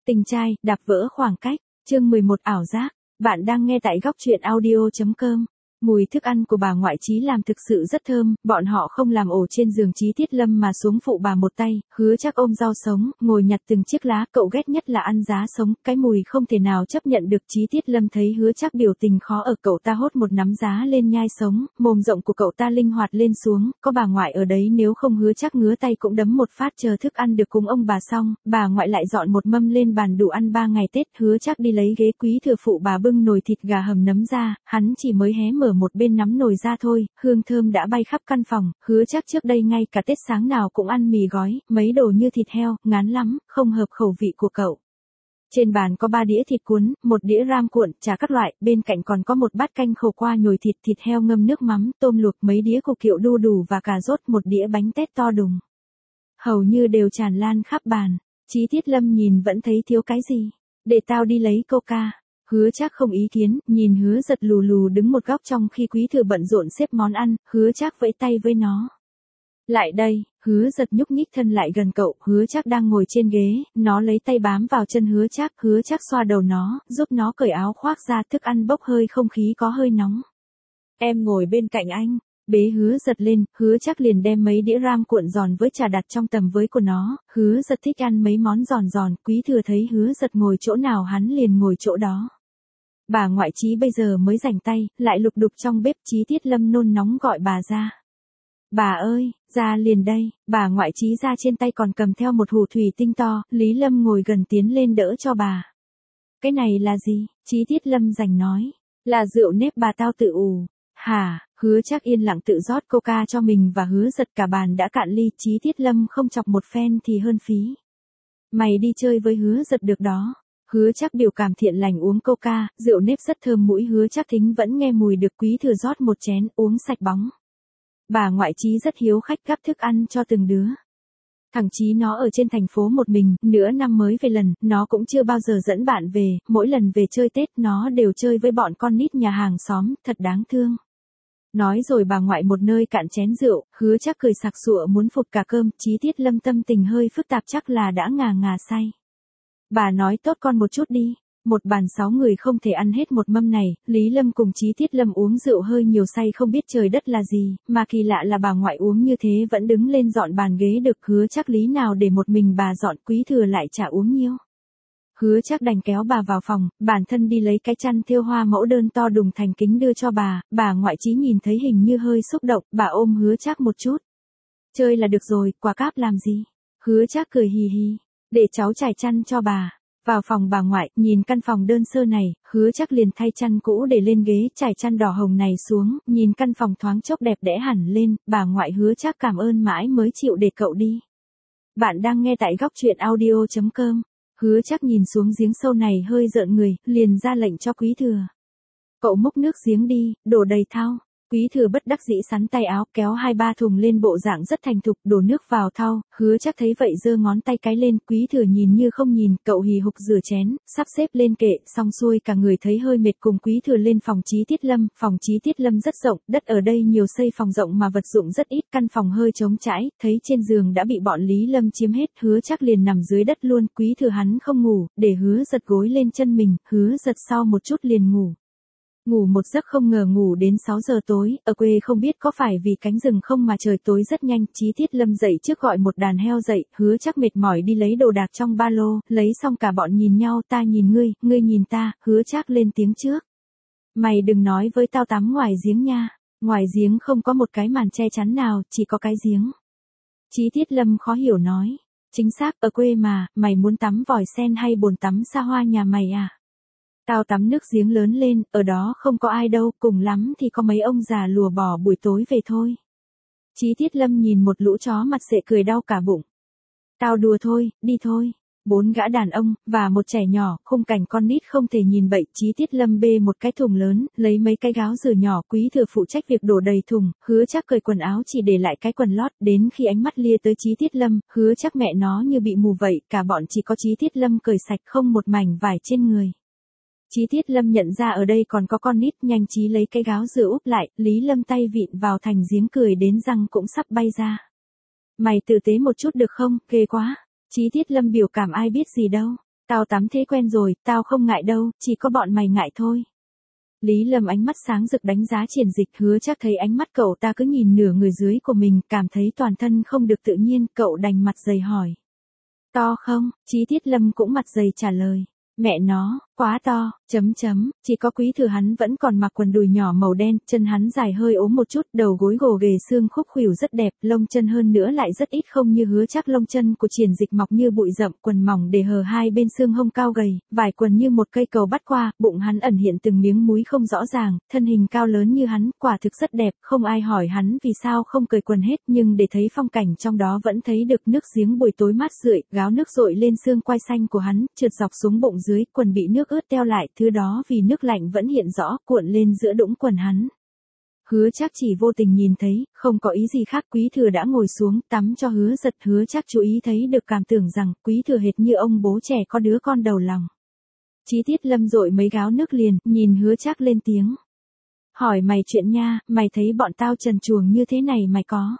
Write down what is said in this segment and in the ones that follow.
Tình trai, đạp vỡ khoảng cách, chương 11 ảo giác, bạn đang nghe tại góc truyện audio.com. Mùi thức ăn của bà ngoại Trí làm thực sự rất thơm, bọn họ không làm ổ trên giường Trí Tiết Lâm mà xuống phụ bà một tay, Hứa Trác ôm rau sống, ngồi nhặt từng chiếc lá, cậu ghét nhất là ăn giá sống, cái mùi không thể nào chấp nhận được. Trí Tiết Lâm thấy Hứa Trác biểu tình khó ở, cậu ta hốt một nắm giá lên nhai sống, mồm rộng của cậu ta linh hoạt lên xuống, có bà ngoại ở đấy nếu không Hứa Trác ngứa tay cũng đấm một phát. Chờ thức ăn được cúng ông bà xong, bà ngoại lại dọn một mâm lên bàn đủ ăn 3 ngày Tết. Hứa Trác đi lấy ghế quý thừa phụ bà bưng nồi thịt gà hầm nấm ra, hắn chỉ mới hé mở một bên nắm nồi ra thôi, hương thơm đã bay khắp căn phòng. Hứa Trác trước đây ngay cả Tết sáng nào cũng ăn mì gói, mấy đồ như thịt heo, ngán lắm, không hợp khẩu vị của cậu. Trên bàn có 3 đĩa thịt cuốn, 1 đĩa ram cuộn, chả các loại, bên cạnh còn có một bát canh khổ qua nhồi thịt, thịt heo ngâm nước mắm, tôm luộc, mấy đĩa củ kiệu đu đủ và cà rốt, 1 đĩa bánh tét to đùng. Hầu như đều tràn lan khắp bàn. Trí Tiết Lâm nhìn vẫn thấy thiếu cái gì. Để tao đi lấy coca. Hứa Trác không ý kiến, nhìn Hứa Giật lù lù đứng một góc trong khi Quý Thừa bận rộn xếp món ăn, Hứa Trác vẫy tay với nó. Lại đây, Hứa Giật nhúc nhích thân lại gần cậu, Hứa Trác đang ngồi trên ghế, nó lấy tay bám vào chân Hứa Trác xoa đầu nó, giúp nó cởi áo khoác ra, thức ăn bốc hơi, không khí có hơi nóng. Em ngồi bên cạnh anh. Bế Hứa Giật lên, Hứa Trác liền đem mấy đĩa ram cuộn giòn với trà đặt trong tầm với của nó, Hứa Giật thích ăn mấy món giòn giòn, Quý Thừa thấy Hứa Giật ngồi chỗ nào hắn liền ngồi chỗ đó. Bà ngoại Trí bây giờ mới rảnh tay, lại lục đục trong bếp. Trí Tiết Lâm nôn nóng gọi bà ra. Bà ơi, ra liền đây. Bà ngoại Trí ra trên tay còn cầm theo một hũ thủy tinh to, Lý Lâm ngồi gần tiến lên đỡ cho bà. Cái này là gì? Trí Tiết Lâm rảnh nói. Là rượu nếp bà tao tự ủ. Hả? Hứa Trác yên lặng tự rót coca cho mình và Hứa Giật, cả bàn đã cạn ly. Trí Tiết Lâm không chọc một phen thì hơn phí. Mày đi chơi với Hứa Giật được đó. Hứa Trác biểu cảm thiện lành uống coca, rượu nếp rất thơm mũi. Hứa Trác thính vẫn nghe mùi được. Quý Thừa rót một chén, uống sạch bóng. Bà ngoại Trí rất hiếu khách gắp thức ăn cho từng đứa. Thằng Trí nó ở trên thành phố một mình, nửa năm mới về lần, nó cũng chưa bao giờ dẫn bạn về, mỗi lần về chơi Tết nó đều chơi với bọn con nít nhà hàng xóm, thật đáng thương. Nói rồi bà ngoại một nơi cạn chén rượu, Hứa Trác cười sặc sụa muốn phục cả cơm. Trí Tiết Lâm tâm tình hơi phức tạp, chắc là đã ngà ngà say. Bà nói tốt con một chút đi. Một bàn 6 người không thể ăn hết một mâm này, Lý Lâm cùng Trí Tiết Lâm uống rượu hơi nhiều, say không biết trời đất là gì, mà kỳ lạ là bà ngoại uống như thế vẫn đứng lên dọn bàn ghế được. Hứa Trác lý nào để một mình bà dọn, Quý Thừa lại chả uống nhiều. Hứa Trác đành kéo bà vào phòng, bản thân đi lấy cái chăn thêu hoa mẫu đơn to đùng thành kính đưa cho bà ngoại Trí nhìn thấy hình như hơi xúc động, bà ôm Hứa Trác một chút. Chơi là được rồi, quả cáp làm gì? Hứa Trác cười hì hì, để cháu trải chăn cho bà. Vào phòng bà ngoại, nhìn căn phòng đơn sơ này, Hứa Trác liền thay chăn cũ để lên ghế, trải chăn đỏ hồng này xuống, nhìn căn phòng thoáng chốc đẹp đẽ hẳn lên. Bà ngoại Hứa Trác cảm ơn mãi mới chịu để cậu đi. Bạn đang nghe tại góc truyện audio.com. Hứa Trác nhìn xuống giếng sâu này hơi rợn người, liền ra lệnh cho Quý Thừa. Cậu múc nước giếng đi, đổ đầy thau. Quý Thừa bất đắc dĩ sắn tay áo, kéo 2-3 thùng lên, bộ dạng rất thành thục, đổ nước vào thau. Hứa Trác thấy vậy giơ ngón tay cái lên, Quý Thừa nhìn như không nhìn, cậu hì hục rửa chén, sắp xếp lên kệ, xong xuôi cả người thấy hơi mệt, cùng Quý Thừa lên phòng Trí Tiết Lâm. Phòng Trí Tiết Lâm rất rộng, đất ở đây nhiều, xây phòng rộng mà vật dụng rất ít, căn phòng hơi trống trải, thấy trên giường đã bị bọn Lý Lâm chiếm hết, Hứa Trác liền nằm dưới đất luôn. Quý Thừa hắn không ngủ, để Hứa Giật gối lên chân mình, Hứa Giật sau một chút liền ngủ. Ngủ một giấc không ngờ ngủ đến 6 giờ tối, ở quê không biết có phải vì cánh rừng không mà trời tối rất nhanh. Trí Tiết Lâm dậy trước gọi một đàn heo dậy, Hứa Trác mệt mỏi đi lấy đồ đạc trong ba lô, lấy xong cả bọn nhìn nhau, ta nhìn ngươi, ngươi nhìn ta. Hứa Trác lên tiếng trước. Mày đừng nói với tao tắm ngoài giếng nha, ngoài giếng không có một cái màn che chắn nào, chỉ có cái giếng. Trí Tiết Lâm khó hiểu nói, chính xác, ở quê mà, mày muốn tắm vòi sen hay bồn tắm xa hoa nhà mày à? Tao tắm nước giếng lớn lên, ở đó không có ai đâu, cùng lắm thì có mấy ông già lùa bò buổi tối về thôi. Trí Tiết Lâm nhìn một lũ chó mặt sệ cười đau cả bụng. Tao đùa thôi, đi thôi. 4 gã đàn ông, và một trẻ nhỏ, khung cảnh con nít không thể nhìn bậy. Trí Tiết Lâm bê một cái thùng lớn, lấy mấy cái gáo rửa nhỏ, Quý Thừa phụ trách việc đổ đầy thùng. Hứa Trác cởi quần áo chỉ để lại cái quần lót, đến khi ánh mắt lia tới Trí Tiết Lâm, Hứa Trác mẹ nó như bị mù vậy, cả bọn chỉ có Trí Tiết Lâm cởi sạch không một mảnh vải trên người. Trí Tiết Lâm nhận ra ở đây còn có con nít, nhanh trí lấy cái gáo rửa úp lại, Lý Lâm tay vịn vào thành giếng cười đến răng cũng sắp bay ra. Mày tử tế một chút được không, ghê quá. Trí Tiết Lâm biểu cảm ai biết gì đâu. Tao tắm thế quen rồi, tao không ngại đâu, chỉ có bọn mày ngại thôi. Lý Lâm ánh mắt sáng rực đánh giá Triển Dịch, Hứa Trác thấy ánh mắt cậu ta cứ nhìn nửa người dưới của mình, cảm thấy toàn thân không được tự nhiên, cậu đành mặt dày hỏi. To không? Chí Tiết Lâm cũng mặt dày trả lời. Mẹ nó, quá to, chỉ có Quý Thừa hắn vẫn còn mặc quần đùi nhỏ màu đen, chân hắn dài hơi ốm một chút, đầu gối gồ ghề xương khúc khuỷu rất đẹp, lông chân hơn nữa lại rất ít không như Hứa Trác, lông chân của Triển Dịch mọc như bụi rậm, quần mỏng để hở hai bên xương hông cao gầy, vải quần như một cây cầu bắt qua, bụng hắn ẩn hiện từng miếng múi không rõ ràng, thân hình cao lớn như hắn, quả thực rất đẹp, không ai hỏi hắn vì sao không cởi quần hết, nhưng để thấy phong cảnh trong đó vẫn thấy được nước giếng buổi tối mát rượi, gáo nước dội lên xương quai xanh của hắn, trượt dọc xuống bụng dưới, quần bị nước ướt teo lại, thứ đó vì nước lạnh vẫn hiện rõ, cuộn lên giữa đũng quần hắn. Hứa Trác chỉ vô tình nhìn thấy, không có ý gì khác, Quý Thừa đã ngồi xuống, tắm cho Hứa Giật, Hứa Trác chú ý thấy được cảm tưởng rằng, Quý Thừa hệt như ông bố trẻ có đứa con đầu lòng. Chí Tiết Lâm dội mấy gáo nước liền, nhìn Hứa Trác lên tiếng. Hỏi mày chuyện nha, mày thấy bọn tao trần truồng như thế này mày có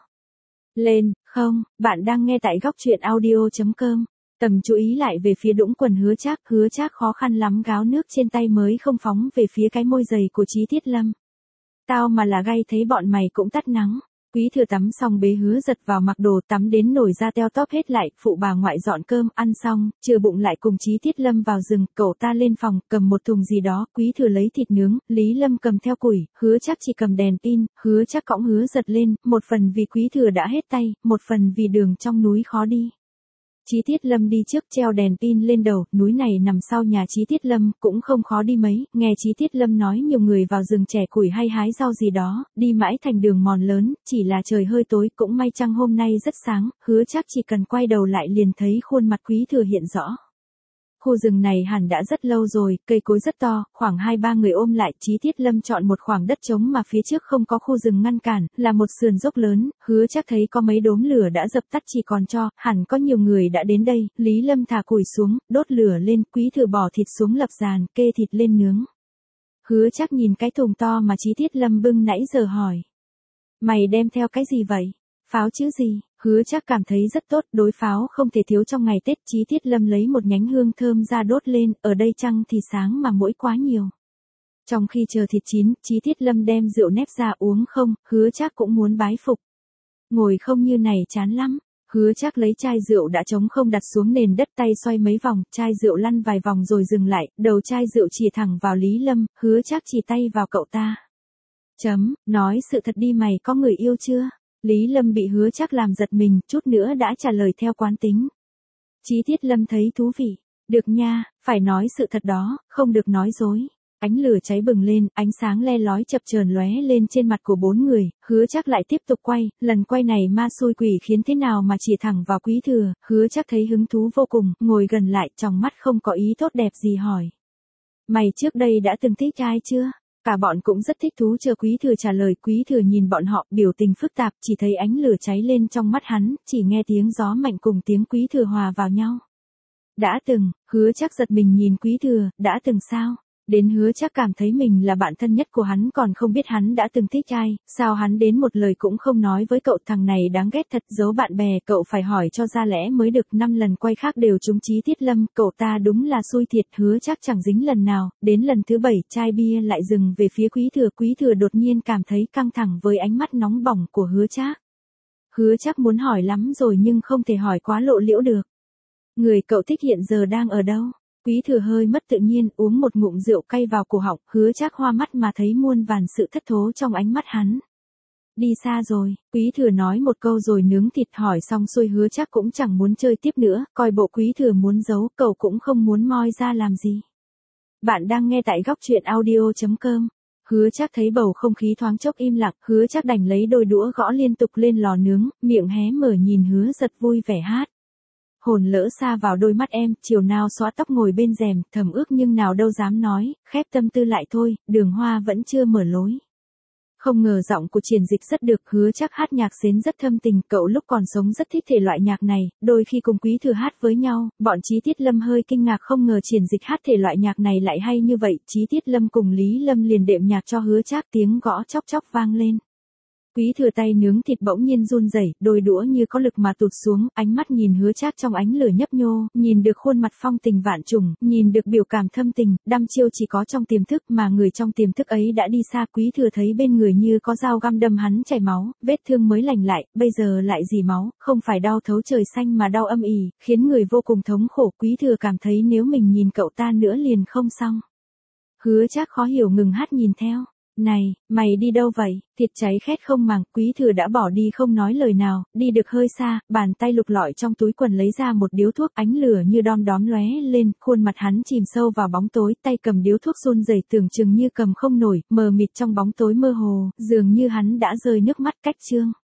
lên, không? Bạn đang nghe tại góc truyện audio.com. Tầm chú ý lại về phía đũng quần Hứa Trác khó khăn lắm gáo nước trên tay mới không phóng về phía cái môi dày của Chí Tiết Lâm. Tao mà là gay thấy bọn mày cũng tắt nắng. Quý Thừa tắm xong bế Hứa Giật vào mặc đồ tắm đến nổi da teo tóp hết lại, phụ bà ngoại dọn cơm, ăn xong, trừ bụng lại cùng Chí Tiết Lâm vào rừng, cậu ta lên phòng, cầm một thùng gì đó, Quý Thừa lấy thịt nướng, Lý Lâm cầm theo củi, Hứa Trác chỉ cầm đèn pin, Hứa Trác cõng Hứa Giật lên, một phần vì Quý Thừa đã hết tay, một phần vì đường trong núi khó đi. Chí Tiết Lâm đi trước treo đèn pin lên đầu, núi này nằm sau nhà Chí Tiết Lâm, cũng không khó đi mấy, nghe Chí Tiết Lâm nói nhiều người vào rừng chẻ củi hay hái rau gì đó, đi mãi thành đường mòn lớn, chỉ là trời hơi tối, cũng may chăng hôm nay rất sáng, Hứa Trác chỉ cần quay đầu lại liền thấy khuôn mặt Quý Thừa hiện rõ. Khu rừng này hẳn đã rất lâu rồi, cây cối rất to, khoảng 2-3 người ôm lại, Chí Tiết Lâm chọn một khoảng đất trống mà phía trước không có khu rừng ngăn cản, là một sườn dốc lớn, Hứa Trác thấy có mấy đốm lửa đã dập tắt chỉ còn tro, hẳn có nhiều người đã đến đây, Lý Lâm thả củi xuống, đốt lửa lên, Quý Thừa bỏ thịt xuống lập giàn, kê thịt lên nướng. Hứa Trác nhìn cái thùng to mà Chí Tiết Lâm bưng nãy giờ hỏi. Mày đem theo cái gì vậy? Pháo chứ gì? Hứa Trác cảm thấy rất tốt, đối pháo không thể thiếu trong ngày Tết. Chí Tiết Lâm lấy một nhánh hương thơm ra đốt lên, ở đây trăng thì sáng mà muỗi quá nhiều. Trong khi chờ thịt chín, Chí Tiết Lâm đem rượu nếp ra uống không, Hứa Trác cũng muốn bái phục. Ngồi không như này chán lắm. Hứa Trác lấy chai rượu đã trống không đặt xuống nền đất, tay xoay mấy vòng, chai rượu lăn vài vòng rồi dừng lại, đầu chai rượu chìa thẳng vào Lý Lâm, Hứa Trác chỉ tay vào cậu ta. Nói sự thật đi, mày có người yêu chưa? Lý Lâm bị Hứa Trác làm giật mình, chút nữa đã trả lời theo quán tính. Chí Tiết Lâm thấy thú vị. Được nha, phải nói sự thật đó, không được nói dối. Ánh lửa cháy bừng lên, ánh sáng le lói chập chờn lóe lên trên mặt của bốn người, Hứa Trác lại tiếp tục quay, lần quay này ma xui quỷ khiến thế nào mà chỉ thẳng vào Quý Thừa, Hứa Trác thấy hứng thú vô cùng, ngồi gần lại, trong mắt không có ý tốt đẹp gì hỏi. Mày trước đây đã từng thích ai chưa? Cả bọn cũng rất thích thú chờ Quý Thừa trả lời. Quý Thừa nhìn bọn họ, biểu tình phức tạp, chỉ thấy ánh lửa cháy lên trong mắt hắn, chỉ nghe tiếng gió mạnh cùng tiếng Quý Thừa hòa vào nhau. Đã từng, Hứa Trác giật mình nhìn Quý Thừa, đã từng sao? Đến Hứa Trác cảm thấy mình là bạn thân nhất của hắn còn không biết hắn đã từng thích ai, sao hắn đến một lời cũng không nói với cậu, thằng này đáng ghét thật, giấu bạn bè, cậu phải hỏi cho ra lẽ mới được. 5 lần quay khác đều trúng Chí Tiết Lâm, cậu ta đúng là xui thiệt, Hứa Trác chẳng dính lần nào, đến lần thứ 7, chai bia lại dừng về phía Quý Thừa đột nhiên cảm thấy căng thẳng với ánh mắt nóng bỏng của Hứa Trác. Hứa Trác muốn hỏi lắm rồi nhưng không thể hỏi quá lộ liễu được. Người cậu thích hiện giờ đang ở đâu? Quý Thừa hơi mất tự nhiên, uống một ngụm rượu cay vào cổ họng, Hứa Trác hoa mắt mà thấy muôn vàn sự thất thố trong ánh mắt hắn. Đi xa rồi, Quý Thừa nói một câu rồi nướng thịt, hỏi xong xuôi Hứa Trác cũng chẳng muốn chơi tiếp nữa, coi bộ Quý Thừa muốn giấu, cậu cũng không muốn moi ra làm gì. Bạn đang nghe tại góc truyện audio.com. Hứa Trác thấy bầu không khí thoáng chốc im lặng, Hứa Trác đành lấy đôi đũa gõ liên tục lên lò nướng, miệng hé mở nhìn Hứa Giật vui vẻ hát. Hồn lỡ xa vào đôi mắt em, chiều nào xóa tóc ngồi bên rèm, thầm ước nhưng nào đâu dám nói, khép tâm tư lại thôi, đường hoa vẫn chưa mở lối. Không ngờ giọng của Triển Dịch rất được, Hứa Trác hát nhạc xến rất thâm tình, cậu lúc còn sống rất thích thể loại nhạc này, đôi khi cùng Quý Thừa hát với nhau, bọn Chí Tiết Lâm hơi kinh ngạc không ngờ Triển Dịch hát thể loại nhạc này lại hay như vậy, Chí Tiết Lâm cùng Lý Lâm liền đệm nhạc cho Hứa Trác, tiếng gõ chóc chóc vang lên. Quý Thừa tay nướng thịt bỗng nhiên run rẩy, đôi đũa như có lực mà tụt xuống, ánh mắt nhìn Hứa Trác trong ánh lửa nhấp nhô, nhìn được khuôn mặt phong tình vạn trùng, nhìn được biểu cảm thâm tình, đăm chiêu chỉ có trong tiềm thức mà người trong tiềm thức ấy đã đi xa. Quý Thừa thấy bên người như có dao găm đâm hắn chảy máu, vết thương mới lành lại, bây giờ lại rỉ máu, không phải đau thấu trời xanh mà đau âm ỉ, khiến người vô cùng thống khổ. Quý Thừa cảm thấy nếu mình nhìn cậu ta nữa liền không xong. Hứa Trác khó hiểu ngừng hát nhìn theo. Này, mày đi đâu vậy? Thịt cháy khét không màng, Quý Thừa đã bỏ đi không nói lời nào, đi được hơi xa, bàn tay lục lọi trong túi quần lấy ra một điếu thuốc, ánh lửa như đom đóm lóe lên, khuôn mặt hắn chìm sâu vào bóng tối, tay cầm điếu thuốc run rẩy tưởng chừng như cầm không nổi, mờ mịt trong bóng tối mơ hồ, dường như hắn đã rơi nước mắt cách chương.